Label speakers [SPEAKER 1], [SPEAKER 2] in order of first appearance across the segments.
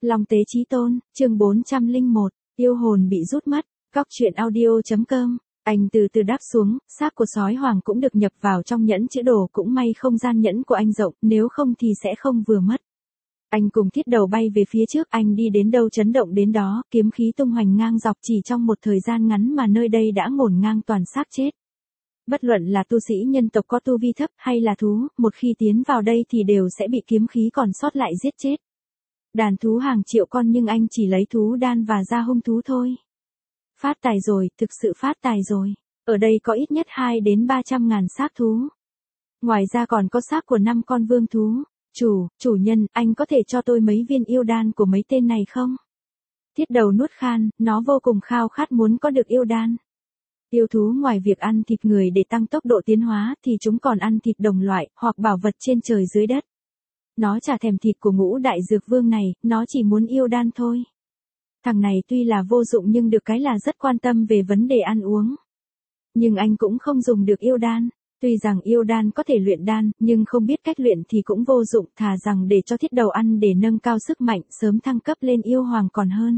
[SPEAKER 1] Long Tế Chí Tôn, chương 401, yêu hồn bị rút mất, góc truyện audio.com. Anh từ từ đáp xuống, xác của sói hoàng cũng được nhập vào trong nhẫn chữ đồ, cũng may không gian nhẫn của anh rộng, nếu không thì sẽ không vừa mất. Anh cùng Thiết Đầu bay về phía trước, anh đi đến đâu chấn động đến đó, kiếm khí tung hoành ngang dọc, chỉ trong một thời gian ngắn mà nơi đây đã ngổn ngang toàn xác chết. Bất luận là tu sĩ nhân tộc có tu vi thấp hay là thú, một khi tiến vào đây thì đều sẽ bị kiếm khí còn sót lại giết chết. Đàn thú hàng triệu con nhưng anh chỉ lấy thú đan và da hung thú thôi. Phát tài rồi, thực sự phát tài rồi. Ở đây có ít nhất 2 đến 300 ngàn xác thú. Ngoài ra còn có xác của 5 con vương thú. Chủ nhân, anh có thể cho tôi mấy viên yêu đan của mấy tên này không? Thiết Đầu nuốt khan, nó vô cùng khao khát muốn có được yêu đan. Yêu thú ngoài việc ăn thịt người để tăng tốc độ tiến hóa thì chúng còn ăn thịt đồng loại hoặc bảo vật trên trời dưới đất. Nó chả thèm thịt của Ngũ Đại Dược Vương này, nó chỉ muốn yêu đan thôi. Thằng này tuy là vô dụng nhưng được cái là rất quan tâm về vấn đề ăn uống. Nhưng anh cũng không dùng được yêu đan. Tuy rằng yêu đan có thể luyện đan, nhưng không biết cách luyện thì cũng vô dụng, thà rằng để cho Thiết Đầu ăn để nâng cao sức mạnh, sớm thăng cấp lên yêu hoàng còn hơn.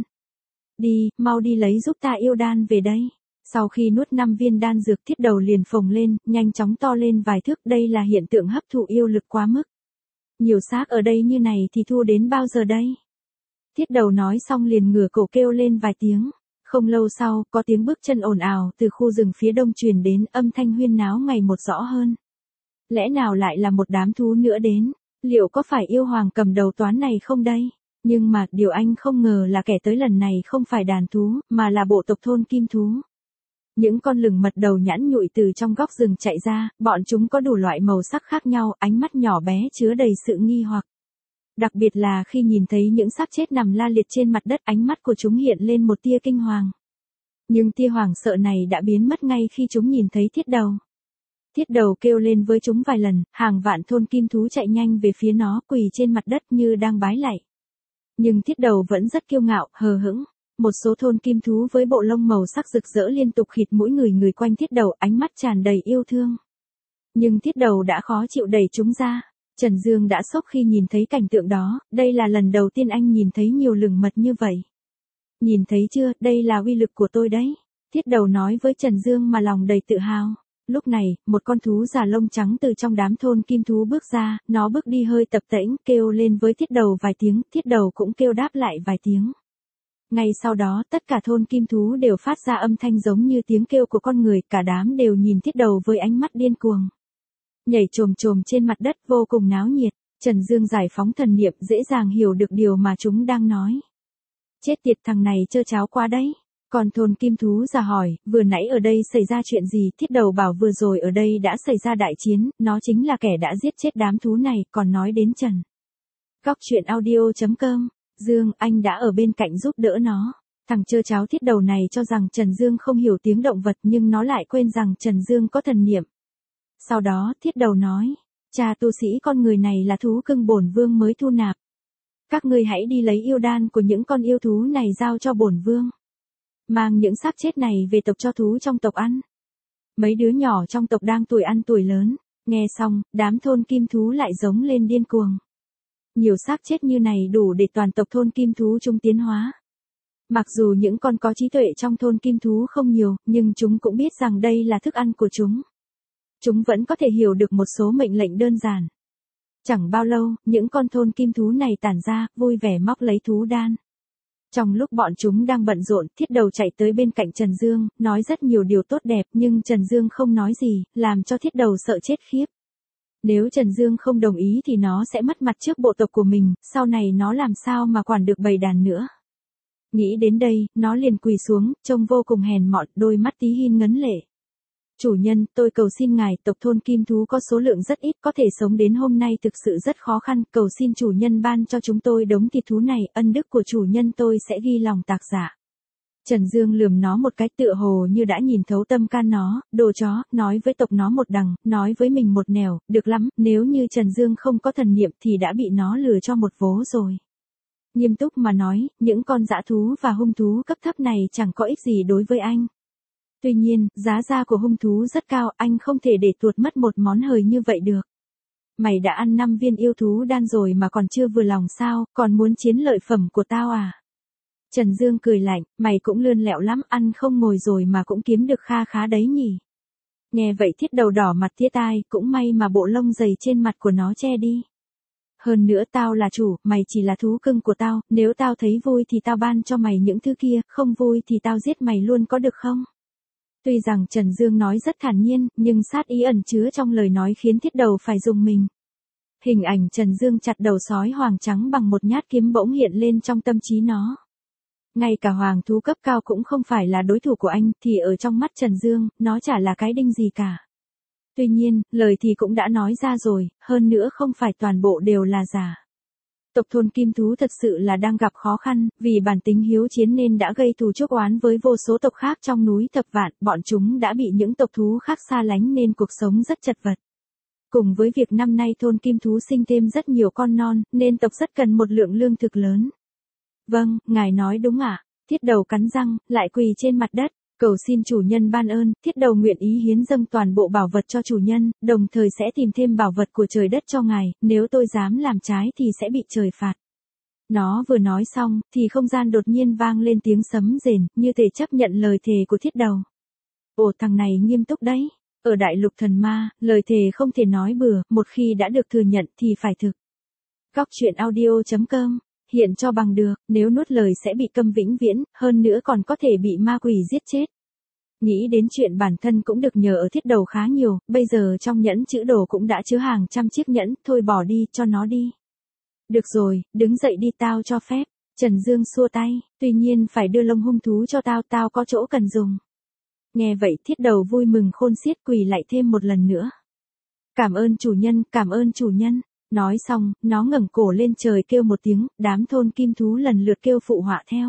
[SPEAKER 1] Đi, mau đi lấy giúp ta yêu đan về đây. Sau khi nuốt 5 viên đan dược, Thiết Đầu liền phồng lên, nhanh chóng to lên vài thước, đây là hiện tượng hấp thụ yêu lực quá mức. Nhiều xác ở đây như này thì thu đến bao giờ đây? Thiết Đầu nói xong liền ngửa cổ kêu lên vài tiếng. Không lâu sau, có tiếng bước chân ồn ào từ khu rừng phía đông truyền đến, âm thanh huyên náo ngày một rõ hơn. Lẽ nào lại là một đám thú nữa đến? Liệu có phải yêu hoàng cầm đầu toán này không đây? Nhưng mà, điều anh không ngờ là kẻ tới lần này không phải đàn thú, mà là bộ tộc thôn kim thú. Những con lửng mật đầu nhẵn nhụi từ trong góc rừng chạy ra, bọn chúng có đủ loại màu sắc khác nhau, ánh mắt nhỏ bé chứa đầy sự nghi hoặc. Đặc biệt là khi nhìn thấy những xác chết nằm la liệt trên mặt đất, ánh mắt của chúng hiện lên một tia kinh hoàng. Nhưng tia hoảng sợ này đã biến mất ngay khi chúng nhìn thấy Thiết Đầu. Thiết Đầu kêu lên với chúng vài lần, hàng vạn thôn kim thú chạy nhanh về phía nó, quỳ trên mặt đất như đang bái lạy. Nhưng Thiết Đầu vẫn rất kiêu ngạo, hờ hững. Một số thôn kim thú với bộ lông màu sắc rực rỡ liên tục khịt mũi người quanh Thiết Đầu, ánh mắt tràn đầy yêu thương. Nhưng Thiết Đầu đã khó chịu đẩy chúng ra. Trần Dương đã sốc khi nhìn thấy cảnh tượng đó, đây là lần đầu tiên anh nhìn thấy nhiều lửng mật như vậy. Nhìn thấy chưa, đây là uy lực của tôi đấy. Thiết Đầu nói với Trần Dương mà lòng đầy tự hào. Lúc này, một con thú già lông trắng từ trong đám thôn kim thú bước ra, nó bước đi hơi tập tễnh, kêu lên với Thiết Đầu vài tiếng, Thiết Đầu cũng kêu đáp lại vài tiếng. Ngay sau đó, tất cả thôn kim thú đều phát ra âm thanh giống như tiếng kêu của con người, cả đám đều nhìn Thiết Đầu với ánh mắt điên cuồng. Nhảy chồm trên mặt đất vô cùng náo nhiệt, Trần Dương giải phóng thần niệm dễ dàng hiểu được điều mà chúng đang nói. Chết tiệt, thằng này trơ cháo quá đấy. Còn thôn kim thú già hỏi, vừa nãy ở đây xảy ra chuyện gì? Thiết Đầu bảo vừa rồi ở đây đã xảy ra đại chiến, nó chính là kẻ đã giết chết đám thú này, còn nói đến Trần. Góc truyện audio.com, Dương, anh đã ở bên cạnh giúp đỡ nó. Thằng trơ cháo Thiết Đầu này cho rằng Trần Dương không hiểu tiếng động vật nhưng nó lại quên rằng Trần Dương có thần niệm. Sau đó, Thiết Đầu nói, cha tu sĩ con người này là thú cưng bổn vương mới thu nạp. Các ngươi hãy đi lấy yêu đan của những con yêu thú này giao cho bổn vương. Mang những xác chết này về tộc cho thú trong tộc ăn. Mấy đứa nhỏ trong tộc đang tuổi ăn tuổi lớn, nghe xong, đám thôn kim thú lại giống lên điên cuồng. Nhiều xác chết như này đủ để toàn tộc thôn kim thú chúng tiến hóa. Mặc dù những con có trí tuệ trong thôn kim thú không nhiều, nhưng chúng cũng biết rằng đây là thức ăn của chúng. Chúng vẫn có thể hiểu được một số mệnh lệnh đơn giản. Chẳng bao lâu, những con thôn kim thú này tản ra, vui vẻ móc lấy thú đan. Trong lúc bọn chúng đang bận rộn, Thiết Đầu chạy tới bên cạnh Trần Dương, nói rất nhiều điều tốt đẹp, nhưng Trần Dương không nói gì, làm cho Thiết Đầu sợ chết khiếp. Nếu Trần Dương không đồng ý thì nó sẽ mất mặt trước bộ tộc của mình, sau này nó làm sao mà quản được bầy đàn nữa. Nghĩ đến đây, nó liền quỳ xuống, trông vô cùng hèn mọn, đôi mắt tí hin ngấn lệ. Chủ nhân, tôi cầu xin ngài, tộc thôn kim thú có số lượng rất ít, có thể sống đến hôm nay thực sự rất khó khăn, cầu xin chủ nhân ban cho chúng tôi đống thịt thú này, ân đức của chủ nhân tôi sẽ ghi lòng tạc dạ. Trần Dương lườm nó một cái tựa hồ như đã nhìn thấu tâm can nó, đồ chó, nói với tộc nó một đằng, nói với mình một nẻo, được lắm, nếu như Trần Dương không có thần niệm thì đã bị nó lừa cho một vố rồi. Nghiêm túc mà nói, những con dã thú và hung thú cấp thấp này chẳng có ích gì đối với anh. Tuy nhiên, giá da của hung thú rất cao, anh không thể để tuột mất một món hời như vậy được. Mày đã ăn 5 viên yêu thú đan rồi mà còn chưa vừa lòng sao, còn muốn chiến lợi phẩm của tao à? Trần Dương cười lạnh, mày cũng lươn lẹo lắm, ăn không ngồi rồi mà cũng kiếm được kha khá đấy nhỉ. Nghe vậy Thiết Đầu đỏ mặt tía tai, cũng may mà bộ lông dày trên mặt của nó che đi. Hơn nữa tao là chủ, mày chỉ là thú cưng của tao, nếu tao thấy vui thì tao ban cho mày những thứ kia, không vui thì tao giết mày luôn có được không? Tuy rằng Trần Dương nói rất thản nhiên, nhưng sát ý ẩn chứa trong lời nói khiến Thiết Đầu phải rùng mình. Hình ảnh Trần Dương chặt đầu sói hoàng trắng bằng một nhát kiếm bỗng hiện lên trong tâm trí nó. Ngay cả hoàng thú cấp cao cũng không phải là đối thủ của anh, thì ở trong mắt Trần Dương, nó chả là cái đinh gì cả. Tuy nhiên, lời thì cũng đã nói ra rồi, hơn nữa không phải toàn bộ đều là giả. Tộc thôn Kim Thú thật sự là đang gặp khó khăn, vì bản tính hiếu chiến nên đã gây thù chuốc oán với vô số tộc khác trong núi Thập Vạn, bọn chúng đã bị những tộc thú khác xa lánh nên cuộc sống rất chật vật. Cùng với việc năm nay thôn Kim Thú sinh thêm rất nhiều con non, nên tộc rất cần một lượng lương thực lớn. Vâng, ngài nói đúng ạ. Thiết Đầu cắn răng, lại quỳ trên mặt đất, cầu xin chủ nhân ban ơn. Thiết Đầu nguyện ý hiến dâng toàn bộ bảo vật cho chủ nhân, đồng thời sẽ tìm thêm bảo vật của trời đất cho ngài, nếu tôi dám làm trái thì sẽ bị trời phạt. Nó vừa nói xong, thì không gian đột nhiên vang lên tiếng sấm rền, như thể chấp nhận lời thề của Thiết Đầu. Ồ, thằng này nghiêm túc đấy. Ở đại lục thần ma, lời thề không thể nói bừa, một khi đã được thừa nhận thì phải thực. Góc truyện audio.com hiện cho bằng được, nếu nuốt lời sẽ bị câm vĩnh viễn, hơn nữa còn có thể bị ma quỷ giết chết. Nghĩ đến chuyện bản thân cũng được nhờ ở Thiết Đầu khá nhiều, bây giờ trong nhẫn chữ đồ cũng đã chứa hàng trăm chiếc nhẫn, thôi bỏ đi, cho nó đi. Được rồi, đứng dậy đi tao cho phép. Trần Dương xua tay, tuy nhiên phải đưa lông hung thú cho tao, tao có chỗ cần dùng. Nghe vậy Thiết Đầu vui mừng khôn xiết quỳ lại thêm một lần nữa. Cảm ơn chủ nhân, cảm ơn chủ nhân. Nói xong, nó ngẩng cổ lên trời kêu một tiếng, đám thôn Kim Thú lần lượt kêu phụ họa theo.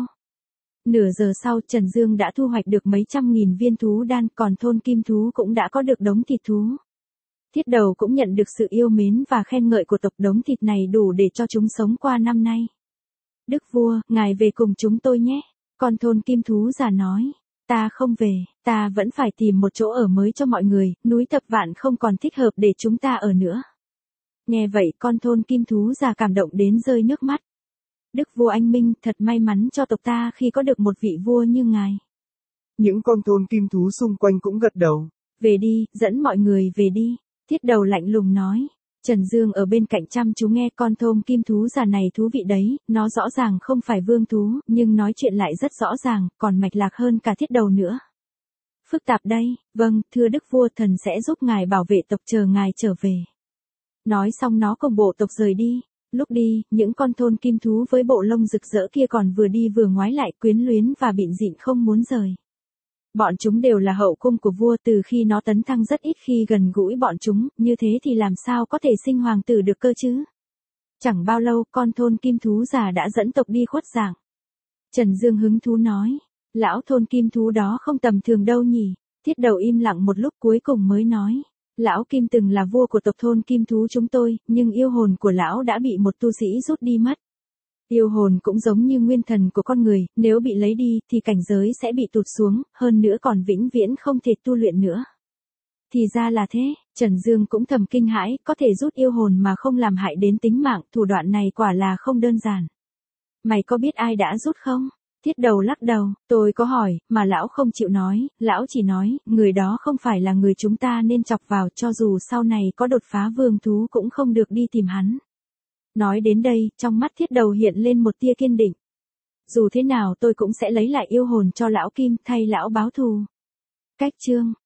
[SPEAKER 1] Nửa giờ sau Trần Dương đã thu hoạch được mấy trăm nghìn viên thú đan, còn thôn Kim Thú cũng đã có được đống thịt thú. Thiết Đầu cũng nhận được sự yêu mến và khen ngợi của tộc, đống thịt này đủ để cho chúng sống qua năm nay. Đức vua, ngài về cùng chúng tôi nhé. Còn thôn Kim Thú già nói, ta không về, ta vẫn phải tìm một chỗ ở mới cho mọi người, núi Thập Vạn không còn thích hợp để chúng ta ở nữa. Nghe vậy con thôn Kim Thú già cảm động đến rơi nước mắt. Đức vua anh minh, thật may mắn cho tộc ta khi có được một vị vua như ngài.
[SPEAKER 2] Những con thôn Kim Thú xung quanh cũng gật đầu.
[SPEAKER 1] Về đi, dẫn mọi người về đi. Thiết Đầu lạnh lùng nói. Trần Dương ở bên cạnh chăm chú nghe. Con thôn Kim Thú già này thú vị đấy, nó rõ ràng không phải vương thú, nhưng nói chuyện lại rất rõ ràng, còn mạch lạc hơn cả Thiết Đầu nữa. Phức tạp đây, vâng, thưa đức vua, thần sẽ giúp ngài bảo vệ tộc chờ ngài trở về. Nói xong nó cùng bộ tộc rời đi. Lúc đi, những con thôn Kim Thú với bộ lông rực rỡ kia còn vừa đi vừa ngoái lại, quyến luyến và bịn rịn không muốn rời. Bọn chúng đều là hậu cung của vua, từ khi nó tấn thăng rất ít khi gần gũi bọn chúng, như thế thì làm sao có thể sinh hoàng tử được cơ chứ? Chẳng bao lâu, con thôn Kim Thú già đã dẫn tộc đi khuất dạng. Trần Dương hứng thú nói, lão thôn Kim Thú đó không tầm thường đâu nhỉ? Thiết Đầu im lặng một lúc cuối cùng mới nói. Lão Kim từng là vua của tộc thôn Kim Thú chúng tôi, nhưng yêu hồn của lão đã bị một tu sĩ rút đi mất. Yêu hồn cũng giống như nguyên thần của con người, nếu bị lấy đi thì cảnh giới sẽ bị tụt xuống, hơn nữa còn vĩnh viễn không thể tu luyện nữa. Thì ra là thế, Trần Dương cũng thầm kinh hãi, có thể rút yêu hồn mà không làm hại đến tính mạng, thủ đoạn này quả là không đơn giản. Mày có biết ai đã rút không? Thiết Đầu lắc đầu, tôi có hỏi, mà lão không chịu nói, lão chỉ nói, người đó không phải là người chúng ta nên chọc vào, cho dù sau này có đột phá vương thú cũng không được đi tìm hắn. Nói đến đây, trong mắt Thiết Đầu hiện lên một tia kiên định. Dù thế nào tôi cũng sẽ lấy lại yêu hồn cho lão Kim, thay lão báo thù. Cách chương